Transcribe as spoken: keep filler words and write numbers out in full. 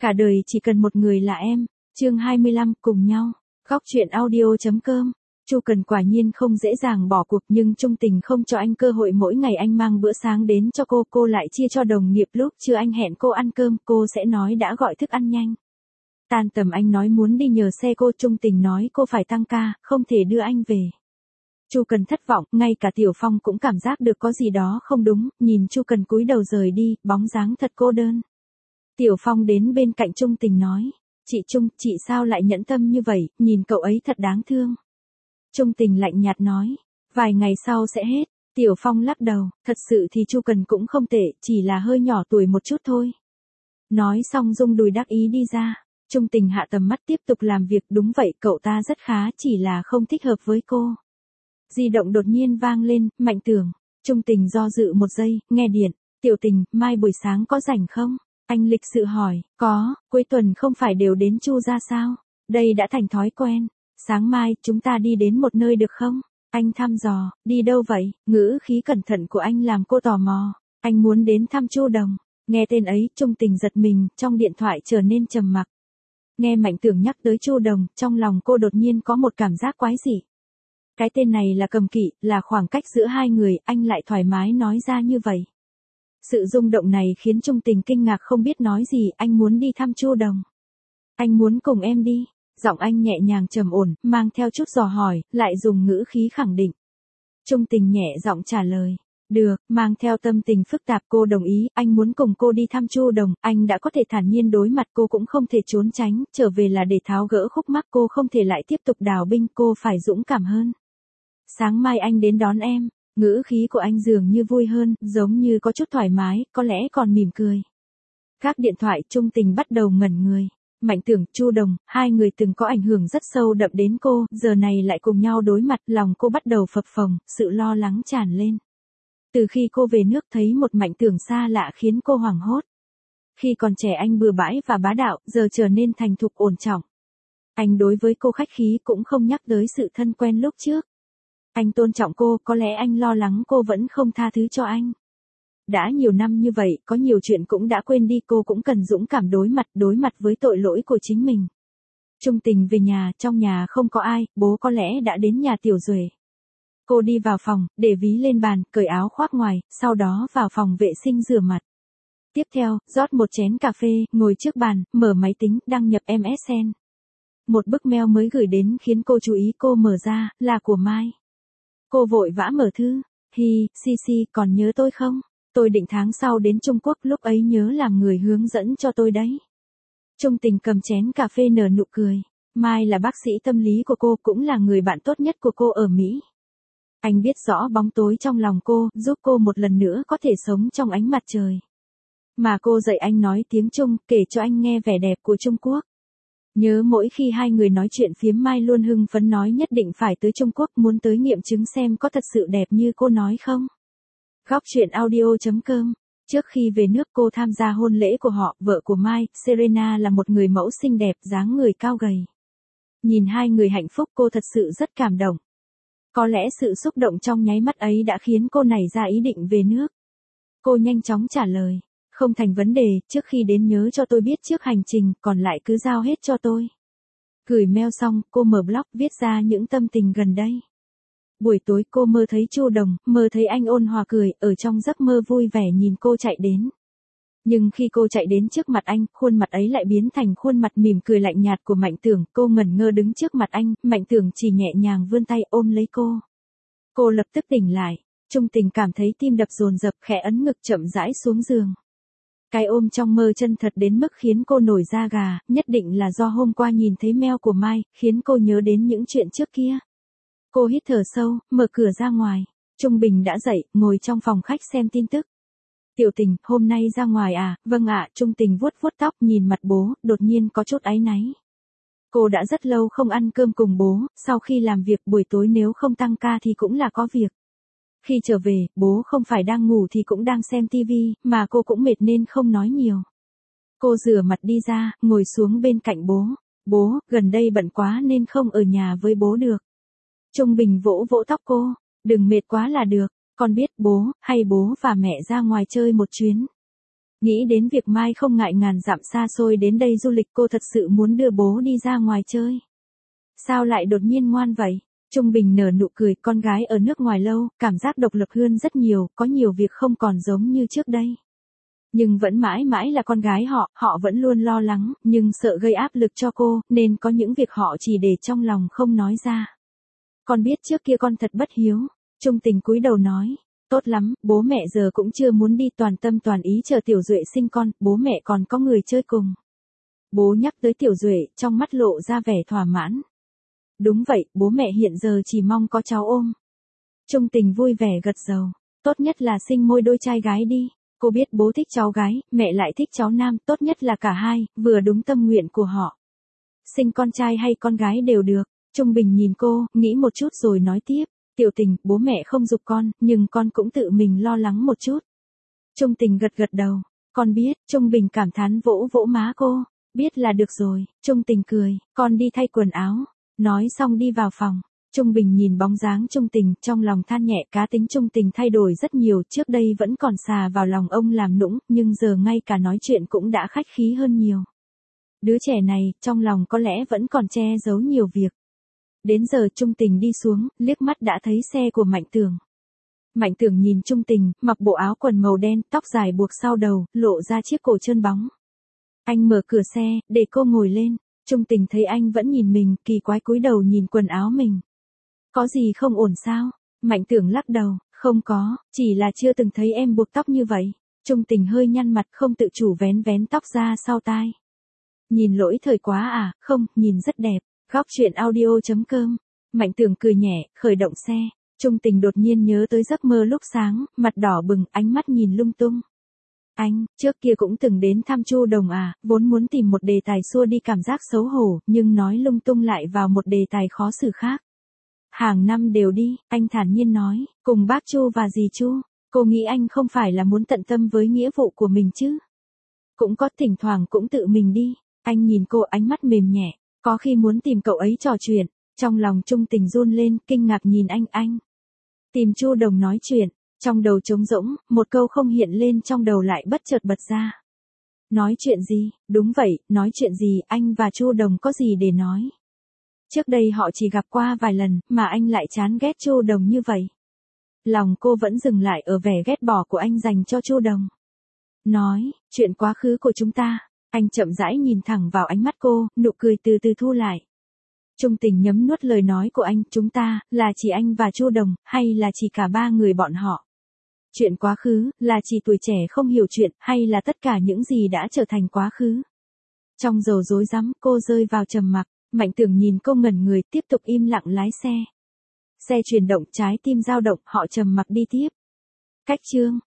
Cả đời chỉ cần một người là em. Chương hai mươi lăm, cùng nhau. Góc truyện audio.com. Chu Cần quả nhiên không dễ dàng bỏ cuộc, nhưng Trung Tình không cho anh cơ hội. Mỗi ngày anh mang bữa sáng đến cho cô, cô lại chia cho đồng nghiệp. Lúc trưa anh hẹn cô ăn cơm, cô sẽ nói đã gọi thức ăn nhanh. Tan tầm anh nói muốn đi nhờ xe cô, Trung Tình nói cô phải tăng ca, không thể đưa anh về. Chu Cần thất vọng, ngay cả Tiểu Phong cũng cảm giác được có gì đó không đúng, nhìn Chu Cần cúi đầu rời đi, bóng dáng thật cô đơn. Tiểu Phong đến bên cạnh Trung Tình nói, chị Trung, chị sao lại nhẫn tâm như vậy, nhìn cậu ấy thật đáng thương. Trung Tình lạnh nhạt nói, vài ngày sau sẽ hết. Tiểu Phong lắc đầu, thật sự thì Chu Cần cũng không tệ, chỉ là hơi nhỏ tuổi một chút thôi. Nói xong rung đùi đắc ý đi ra. Trung Tình hạ tầm mắt tiếp tục làm việc, đúng vậy, cậu ta rất khá, chỉ là không thích hợp với cô. Di động đột nhiên vang lên, Mạnh Tưởng. Trung Tình do dự một giây, nghe điện. Tiểu Tình, mai buổi sáng có rảnh không? Anh lịch sự hỏi, có, cuối tuần không phải đều đến Chu gia sao? Đây đã thành thói quen. Sáng mai, chúng ta đi đến một nơi được không? Anh thăm dò, đi đâu vậy? Ngữ khí cẩn thận của anh làm cô tò mò. Anh muốn đến thăm Chu Đồng. Nghe tên ấy, Trung Tình giật mình, trong điện thoại trở nên trầm mặc. Nghe Mạnh Tưởng nhắc tới Chu Đồng, trong lòng cô đột nhiên có một cảm giác quái dị. Cái tên này là Cầm Kỵ, là khoảng cách giữa hai người, anh lại thoải mái nói ra như vậy. Sự rung động này khiến Trung Tình kinh ngạc không biết nói gì, anh muốn đi thăm Chu Đồng. Anh muốn cùng em đi. Giọng anh nhẹ nhàng trầm ổn, mang theo chút dò hỏi, lại dùng ngữ khí khẳng định. Trung Tình nhẹ giọng trả lời. Được, mang theo tâm tình phức tạp cô đồng ý, anh muốn cùng cô đi thăm Chu Đồng, anh đã có thể thản nhiên đối mặt, cô cũng không thể trốn tránh, trở về là để tháo gỡ khúc mắc, cô không thể lại tiếp tục đào binh, cô phải dũng cảm hơn. Sáng mai anh đến đón em. Ngữ khí của anh dường như vui hơn, giống như có chút thoải mái, có lẽ còn mỉm cười. Gác điện thoại, Trung Tình bắt đầu ngẩn người. Mạnh Tưởng, Chu Đồng, hai người từng có ảnh hưởng rất sâu đậm đến cô, giờ này lại cùng nhau đối mặt, lòng cô bắt đầu phập phồng, sự lo lắng tràn lên. Từ khi cô về nước thấy một Mạnh Tưởng xa lạ khiến cô hoảng hốt. Khi còn trẻ anh bừa bãi và bá đạo, giờ trở nên thành thục ổn trọng. Anh đối với cô khách khí cũng không nhắc tới sự thân quen lúc trước. Anh tôn trọng cô, có lẽ anh lo lắng cô vẫn không tha thứ cho anh. Đã nhiều năm như vậy, có nhiều chuyện cũng đã quên đi, cô cũng cần dũng cảm đối mặt, đối mặt với tội lỗi của chính mình. Trung Tình về nhà, trong nhà không có ai, bố có lẽ đã đến nhà Tiểu Duệ. Cô đi vào phòng, để ví lên bàn, cởi áo khoác ngoài, sau đó vào phòng vệ sinh rửa mặt. Tiếp theo, rót một chén cà phê, ngồi trước bàn, mở máy tính, đăng nhập em ét en. Một bức mail mới gửi đến khiến cô chú ý, cô mở ra, là của Mai. Cô vội vã mở thư. Hi, Cici, còn nhớ tôi không? Tôi định tháng sau đến Trung Quốc, lúc ấy nhớ làm người hướng dẫn cho tôi đấy. Trung Tình cầm chén cà phê nở nụ cười. Mai là bác sĩ tâm lý của cô, cũng là người bạn tốt nhất của cô ở Mỹ. Anh biết rõ bóng tối trong lòng cô, giúp cô một lần nữa có thể sống trong ánh mặt trời. Mà cô dạy anh nói tiếng Trung, kể cho anh nghe vẻ đẹp của Trung Quốc. Nhớ mỗi khi hai người nói chuyện phiếm, Mai luôn hưng phấn nói nhất định phải tới Trung Quốc, muốn tới nghiệm chứng xem có thật sự đẹp như cô nói không. Góc truyện audio.com. Trước khi về nước cô tham gia hôn lễ của họ, vợ của Mai, Serena là một người mẫu xinh đẹp, dáng người cao gầy. Nhìn hai người hạnh phúc cô thật sự rất cảm động. Có lẽ sự xúc động trong nháy mắt ấy đã khiến cô nảy ra ý định về nước. Cô nhanh chóng trả lời. Không thành vấn đề, trước khi đến nhớ cho tôi biết trước hành trình, còn lại cứ giao hết cho tôi. Gửi mail xong, cô mở blog viết ra những tâm tình gần đây. Buổi tối cô mơ thấy Chu Đồng, mơ thấy anh ôn hòa cười, ở trong giấc mơ vui vẻ nhìn cô chạy đến. Nhưng khi cô chạy đến trước mặt anh, khuôn mặt ấy lại biến thành khuôn mặt mỉm cười lạnh nhạt của Mạnh Tưởng, cô ngẩn ngơ đứng trước mặt anh, Mạnh Tưởng chỉ nhẹ nhàng vươn tay ôm lấy cô. Cô lập tức tỉnh lại, Trung Tình cảm thấy tim đập dồn dập, khẽ ấn ngực chậm rãi xuống giường. Cái ôm trong mơ chân thật đến mức khiến cô nổi da gà, nhất định là do hôm qua nhìn thấy mail của Mai, khiến cô nhớ đến những chuyện trước kia. Cô hít thở sâu, mở cửa ra ngoài. Trung Bình đã dậy, ngồi trong phòng khách xem tin tức. Tiểu Tình, hôm nay ra ngoài à? Vâng ạ, Trung Tình vuốt vuốt tóc, nhìn mặt bố, đột nhiên có chút áy náy. Cô đã rất lâu không ăn cơm cùng bố, sau khi làm việc buổi tối nếu không tăng ca thì cũng là có việc. Khi trở về, bố không phải đang ngủ thì cũng đang xem tivi, mà cô cũng mệt nên không nói nhiều. Cô rửa mặt đi ra, ngồi xuống bên cạnh bố. Bố, gần đây bận quá nên không ở nhà với bố được. Trung Bình vỗ vỗ tóc cô. Đừng mệt quá là được, con biết bố, hay bố và mẹ ra ngoài chơi một chuyến. Nghĩ đến việc mai không ngại ngàn dặm xa xôi đến đây du lịch, cô thật sự muốn đưa bố đi ra ngoài chơi. Sao lại đột nhiên ngoan vậy? Trung Bình nở nụ cười, con gái ở nước ngoài lâu, cảm giác độc lập hơn rất nhiều, có nhiều việc không còn giống như trước đây. Nhưng vẫn mãi mãi là con gái họ, họ vẫn luôn lo lắng, nhưng sợ gây áp lực cho cô, nên có những việc họ chỉ để trong lòng không nói ra. Con biết trước kia con thật bất hiếu. Trung Tình cúi đầu nói, tốt lắm, bố mẹ giờ cũng chưa muốn đi, toàn tâm toàn ý chờ Tiểu Duệ sinh con, bố mẹ còn có người chơi cùng. Bố nhắc tới Tiểu Duệ, trong mắt lộ ra vẻ thỏa mãn. Đúng vậy, bố mẹ hiện giờ chỉ mong có cháu ôm. Trung Tình vui vẻ gật đầu, tốt nhất là sinh môi đôi trai gái đi. Cô biết bố thích cháu gái, mẹ lại thích cháu nam, tốt nhất là cả hai, vừa đúng tâm nguyện của họ. Sinh con trai hay con gái đều được. Trung Bình nhìn cô, nghĩ một chút rồi nói tiếp, Tiểu Tình, bố mẹ không giục con, nhưng con cũng tự mình lo lắng một chút. Trung Tình gật gật đầu, con biết. Trung Bình cảm thán vỗ vỗ má cô, biết là được rồi. Trung Tình cười, con đi thay quần áo. Nói xong đi vào phòng. Trung Bình nhìn bóng dáng Trung Tình, trong lòng than nhẹ, cá tính Trung Tình thay đổi rất nhiều, trước đây vẫn còn xà vào lòng ông làm nũng, nhưng giờ ngay cả nói chuyện cũng đã khách khí hơn nhiều. Đứa trẻ này, trong lòng có lẽ vẫn còn che giấu nhiều việc. Đến giờ Trung Tình đi xuống, liếc mắt đã thấy xe của Mạnh Tưởng. Mạnh Tưởng nhìn Trung Tình, mặc bộ áo quần màu đen, tóc dài buộc sau đầu, lộ ra chiếc cổ trơn bóng. Anh mở cửa xe, để cô ngồi lên. Trung Tình thấy anh vẫn nhìn mình, kỳ quái cúi đầu nhìn quần áo mình. Có gì không ổn sao? Mạnh Tưởng lắc đầu, không có, chỉ là chưa từng thấy em buộc tóc như vậy. Trung Tình hơi nhăn mặt, không tự chủ vén vén tóc ra sau tai. Nhìn lỗi thời quá à? Không, nhìn rất đẹp. Góc truyện audio chấm com. Mạnh Tưởng cười nhẹ, khởi động xe. Trung Tình đột nhiên nhớ tới giấc mơ lúc sáng, mặt đỏ bừng, ánh mắt nhìn lung tung. Anh, trước kia cũng từng đến thăm Chu Đồng à, vốn muốn tìm một đề tài xua đi cảm giác xấu hổ, nhưng nói lung tung lại vào một đề tài khó xử khác. Hàng năm đều đi, anh thản nhiên nói, cùng bác Chu và dì Chu. Cô nghĩ anh không phải là muốn tận tâm với nghĩa vụ của mình chứ? Cũng có, thỉnh thoảng cũng tự mình đi. Anh nhìn cô, ánh mắt mềm nhẹ, có khi muốn tìm cậu ấy trò chuyện. Trong lòng Trung Tình run lên, kinh ngạc nhìn anh, anh tìm Chu Đồng nói chuyện. Trong đầu trống rỗng, một câu không hiện lên trong đầu lại bất chợt bật ra. Nói chuyện gì? Đúng vậy, nói chuyện gì? Anh và Chu Đồng có gì để nói? Trước đây họ chỉ gặp qua vài lần, mà anh lại chán ghét Chu Đồng như vậy. Lòng cô vẫn dừng lại ở vẻ ghét bỏ của anh dành cho Chu Đồng. Nói, chuyện quá khứ của chúng ta. Anh chậm rãi nhìn thẳng vào ánh mắt cô, nụ cười từ từ thu lại. Trung Tình nhấm nuốt lời nói của anh, chúng ta, là chỉ anh và Chu Đồng, hay là chỉ cả ba người bọn họ? Chuyện quá khứ, là chỉ tuổi trẻ không hiểu chuyện, hay là tất cả những gì đã trở thành quá khứ? Trong dầu rối rắm, cô rơi vào trầm mặc. Mạnh Tưởng nhìn cô ngẩn người, tiếp tục im lặng lái xe. Xe chuyển động, trái tim dao động, họ trầm mặc đi tiếp. Cách chương